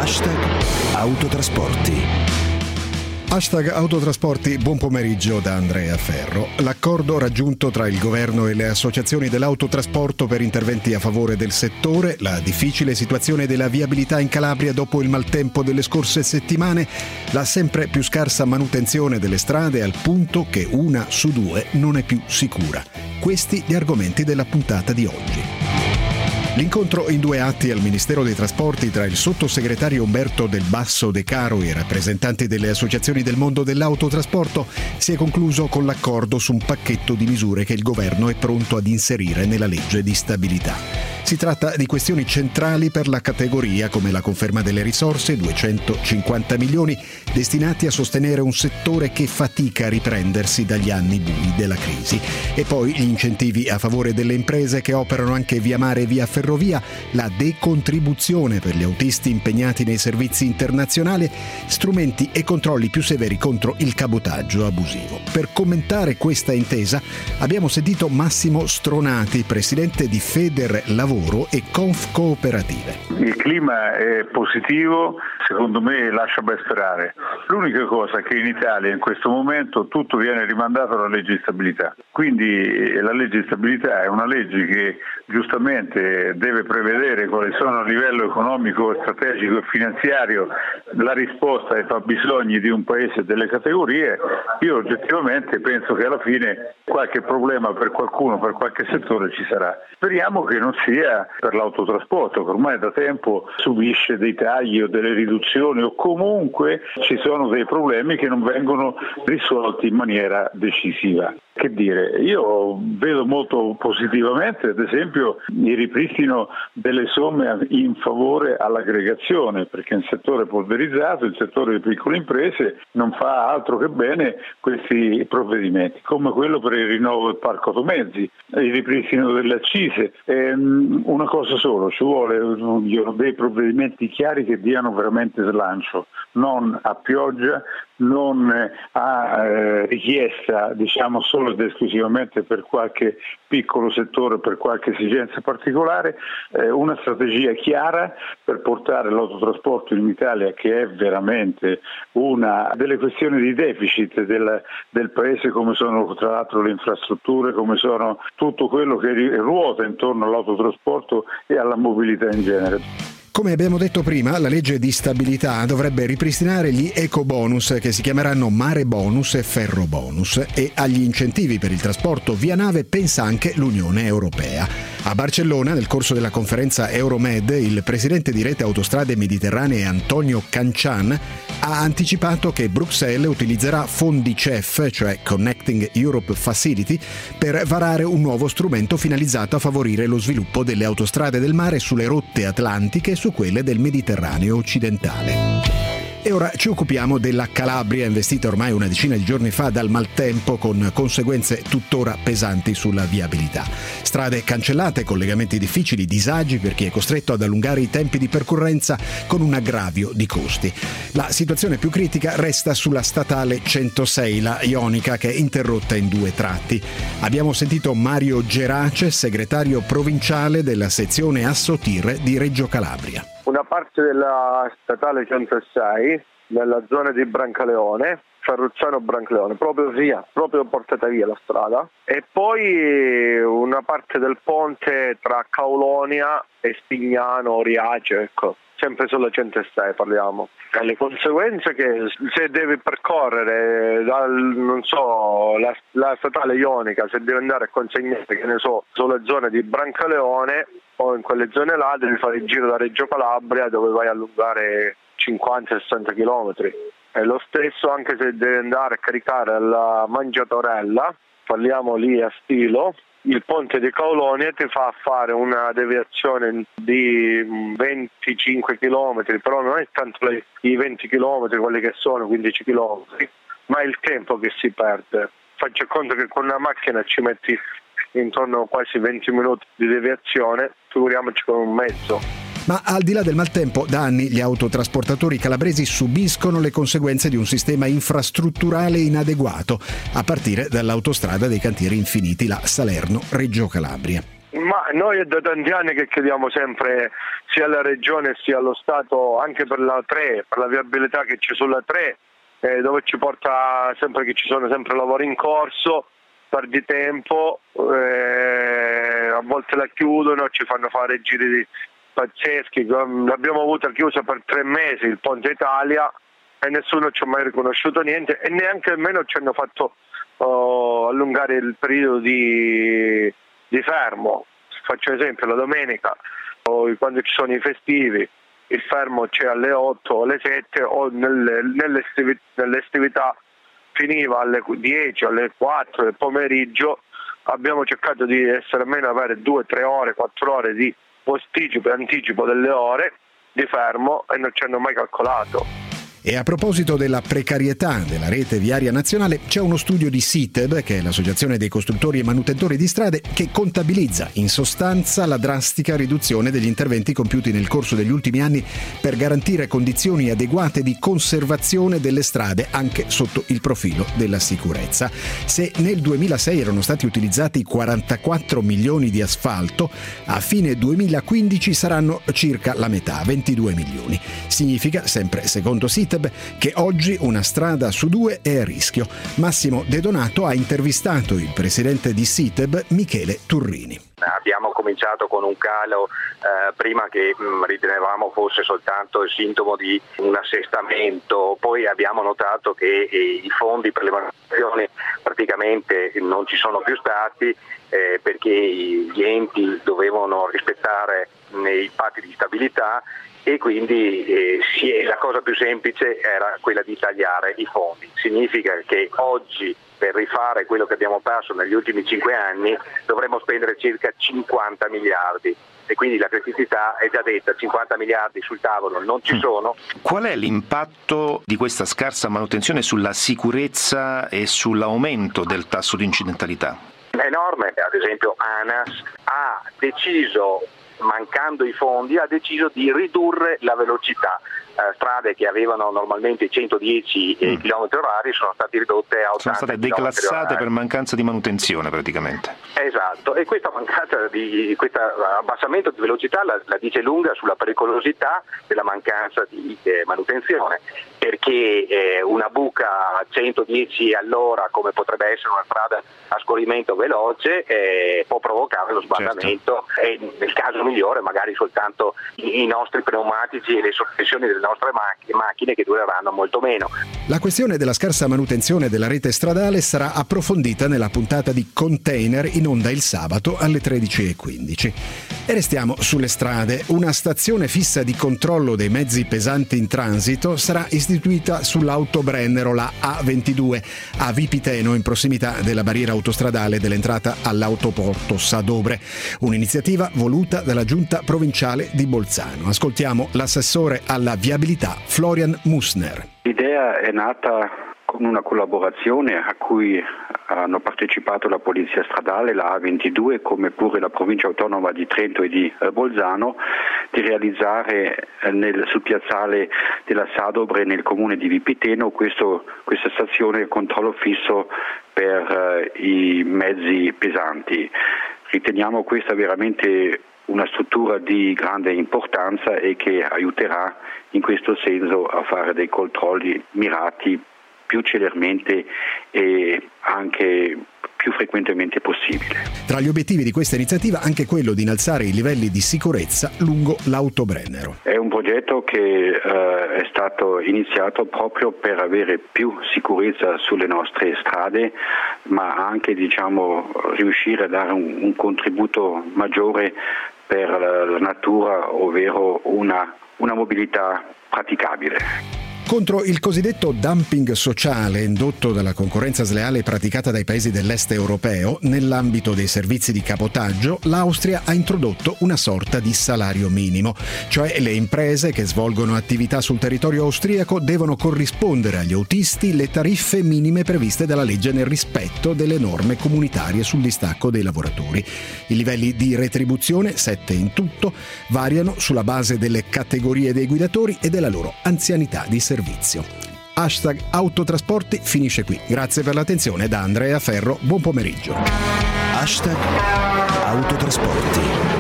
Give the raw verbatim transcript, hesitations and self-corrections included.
Hashtag Autotrasporti. Hashtag Autotrasporti, buon pomeriggio da Andrea Ferro. L'accordo raggiunto tra il governo e le associazioni dell'autotrasporto per interventi a favore del settore, la difficile situazione della viabilità in Calabria dopo il maltempo delle scorse settimane, la sempre più scarsa manutenzione delle strade al punto che una su due non è più sicura. Questi gli argomenti della puntata di oggi. L'incontro in due atti al Ministero dei Trasporti tra il sottosegretario Umberto Del Basso De Caro e i rappresentanti delle associazioni del mondo dell'autotrasporto si è concluso con l'accordo su un pacchetto di misure che il governo è pronto ad inserire nella legge di stabilità. Si tratta di questioni centrali per la categoria, come la conferma delle risorse, duecentocinquanta milioni, destinati a sostenere un settore che fatica a riprendersi dagli anni bui della crisi. E poi gli incentivi a favore delle imprese che operano anche via mare e via ferrovia, la decontribuzione per gli autisti impegnati nei servizi internazionali, strumenti e controlli più severi contro il cabotaggio abusivo. Per commentare questa intesa abbiamo sentito Massimo Stronati, presidente di Feder Lavoro e Conf Cooperative. Il clima è positivo, secondo me lascia ben sperare. L'unica cosa è che in Italia in questo momento tutto viene rimandato alla legge di stabilità. Quindi la legge di stabilità è una legge che giustamente deve prevedere quali sono a livello economico, strategico e finanziario la risposta ai fabbisogni di un paese e delle categorie. Io oggettivamente penso che alla fine qualche problema per qualcuno, per qualche settore ci sarà. Speriamo che non sia per l'autotrasporto, che ormai da tempo subisce dei tagli o delle riduzioni o comunque ci sono dei problemi che non vengono risolti in maniera decisiva. Che dire, io vedo molto positivamente ad esempio il ripristino delle somme in favore all'aggregazione, perché il settore polverizzato, il settore delle piccole imprese non fa altro che bene questi provvedimenti, come quello per il rinnovo del parco automezzi, il ripristino delle accise. Ehm, una cosa solo, ci vuole dei provvedimenti chiari che diano veramente slancio, non a pioggia, non a eh, richiesta diciamo solo ed esclusivamente per qualche piccolo settore, per qualche esigenza particolare, eh, una strategia chiara per portare l'autotrasporto in Italia, che è veramente una delle questioni di deficit del, del paese, come sono tra l'altro le infrastrutture, come sono tutto quello che ruota intorno all'autotrasporto e alla mobilità in genere. Come abbiamo detto prima, la legge di stabilità dovrebbe ripristinare gli ecobonus che si chiameranno mare bonus e ferro bonus, e agli incentivi per il trasporto via nave pensa anche l'Unione Europea. A Barcellona, nel corso della conferenza Euromed, il presidente di Rete Autostrade Mediterranee Antonio Cancian ha anticipato che Bruxelles utilizzerà fondi C E F, cioè Connecting Europe Facility, per varare un nuovo strumento finalizzato a favorire lo sviluppo delle autostrade del mare sulle rotte atlantiche e su quelle del Mediterraneo occidentale. E ora ci occupiamo della Calabria, investita ormai una decina di giorni fa dal maltempo, con conseguenze tuttora pesanti sulla viabilità. Strade cancellate, collegamenti difficili, disagi per chi è costretto ad allungare i tempi di percorrenza, con un aggravio di costi. La situazione più critica resta sulla statale centosei, la Ionica, che è interrotta in due tratti. Abbiamo sentito Mario Gerace, segretario provinciale della sezione Assotir di Reggio Calabria. Una parte della statale centosei, nella zona di Brancaleone, Ferrucciano-Brancaleone, proprio via, proprio portata via la strada, e poi una parte del ponte tra Caulonia e Spignano, Riace, ecco, sempre sulla centosei parliamo. E le conseguenze che se devi percorrere dal, non so, la, la statale ionica, se devi andare a consegnare, che ne so, sulle zone di Brancaleone o in quelle zone là, devi fare il giro da Reggio Calabria, dove vai a allungare cinquanta sessanta chilometri. E lo stesso anche se devi andare a caricare alla Mangiatorella, parliamo lì a Stilo, il ponte di Caulonia ti fa fare una deviazione di venticinque chilometri, però non è tanto i venti chilometri quelli che sono, quindici chilometri, ma è il tempo che si perde. Faccio conto che con una macchina ci metti intorno a quasi venti minuti di deviazione, figuriamoci con un mezzo. Ma al di là del maltempo, da anni gli autotrasportatori calabresi subiscono le conseguenze di un sistema infrastrutturale inadeguato, a partire dall'autostrada dei cantieri infiniti, la Salerno-Reggio Calabria. Ma noi è da tanti anni che chiediamo sempre sia alla Regione sia allo Stato, anche per la tre, per la viabilità che c'è sulla tre, eh, dove ci porta sempre che ci sono sempre lavori in corso, perdi tempo, eh, a volte la chiudono, ci fanno fare giri pazzeschi. L'abbiamo avuta chiusa per tre mesi il Ponte Italia e nessuno ci ha mai riconosciuto niente e neanche almeno ci hanno fatto oh, allungare il periodo di, di fermo. Faccio esempio, la domenica o quando ci sono i festivi il fermo c'è alle otto o alle sette o nelle, nell'estività, nell'estività finiva alle dieci, alle quattro del pomeriggio. Abbiamo cercato di essere almeno avere due, tre ore, quattro ore di posticipo e anticipo delle ore di fermo e non ci hanno mai calcolato. E a proposito della precarietà della rete viaria nazionale, c'è uno studio di SITEB, che è l'Associazione dei Costruttori e Manutentori di Strade, che contabilizza in sostanza la drastica riduzione degli interventi compiuti nel corso degli ultimi anni per garantire condizioni adeguate di conservazione delle strade anche sotto il profilo della sicurezza. Se nel duemilasei erano stati utilizzati quarantaquattro milioni di asfalto, a fine duemilaquindici saranno circa la metà, ventidue milioni. Significa, sempre secondo SITEB, che oggi una strada su due è a rischio. Massimo De Donato ha intervistato il presidente di SITEB, Michele Turrini. Abbiamo cominciato con un calo eh, prima che mh, ritenevamo fosse soltanto il sintomo di un assestamento, poi abbiamo notato che eh, i fondi per le manutenzioni praticamente non ci sono più stati eh, perché gli enti dovevano rispettare mh, i patti di stabilità e quindi eh, sì, la cosa più semplice era quella di tagliare i fondi. Significa che oggi per rifare quello che abbiamo perso negli ultimi cinque anni dovremmo spendere circa cinquanta miliardi e quindi la criticità è già detta, cinquanta miliardi sul tavolo non ci sono. Qual è l'impatto di questa scarsa manutenzione sulla sicurezza e sull'aumento del tasso di incidentalità? È enorme, ad esempio ANAS ha deciso, mancando i fondi, ha deciso di ridurre la velocità. Eh, strade che avevano normalmente centodieci mm. chilometri orari sono state ridotte a ottanta. Sono state declassate per mancanza di manutenzione praticamente. Esatto, e questa mancanza di questo abbassamento di velocità la, la dice lunga sulla pericolosità della mancanza di eh, manutenzione, perché eh, una buca a centodieci all'ora, come potrebbe essere una strada a scorrimento veloce, eh, può provocare lo sbandamento, certo. E nel caso migliore magari soltanto i, i nostri pneumatici e le sospensioni delle nostre macchine, macchine che dureranno molto meno. La questione della scarsa manutenzione della rete stradale sarà approfondita nella puntata di Container in onda il sabato alle tredici e quindici. E restiamo sulle strade. Una stazione fissa di controllo dei mezzi pesanti in transito sarà istituita sull'Autobrennero, la A ventidue, a Vipiteno, in prossimità della barriera autostradale dell'entrata all'autoporto Sadobre. Un'iniziativa voluta dalla Giunta Provinciale di Bolzano. Ascoltiamo l'assessore alla viabilità Florian Musner. L'idea è nata con una collaborazione a cui hanno partecipato la Polizia Stradale, la A ventidue, come pure la Provincia Autonoma di Trento e di eh, Bolzano, di realizzare eh, nel, sul piazzale della Sadobre nel comune di Vipiteno questo, questa stazione di controllo fisso per eh, i mezzi pesanti. Riteniamo questa veramente una struttura di grande importanza e che aiuterà in questo senso a fare dei controlli mirati più celermente e anche più frequentemente possibile. Tra gli obiettivi di questa iniziativa anche quello di innalzare i livelli di sicurezza lungo l'Autobrennero. È un progetto che eh, è stato iniziato proprio per avere più sicurezza sulle nostre strade, ma anche diciamo riuscire a dare un, un contributo maggiore per la, la natura, ovvero una, una mobilità praticabile. Contro il cosiddetto dumping sociale indotto dalla concorrenza sleale praticata dai paesi dell'est europeo, nell'ambito dei servizi di cabotaggio, l'Austria ha introdotto una sorta di salario minimo, cioè le imprese che svolgono attività sul territorio austriaco devono corrispondere agli autisti le tariffe minime previste dalla legge nel rispetto delle norme comunitarie sul distacco dei lavoratori. I livelli di retribuzione, sette in tutto, variano sulla base delle categorie dei guidatori e della loro anzianità di servizio. Hashtag Autotrasporti finisce qui. Grazie per l'attenzione da Andrea Ferro, buon pomeriggio. Hashtag Autotrasporti.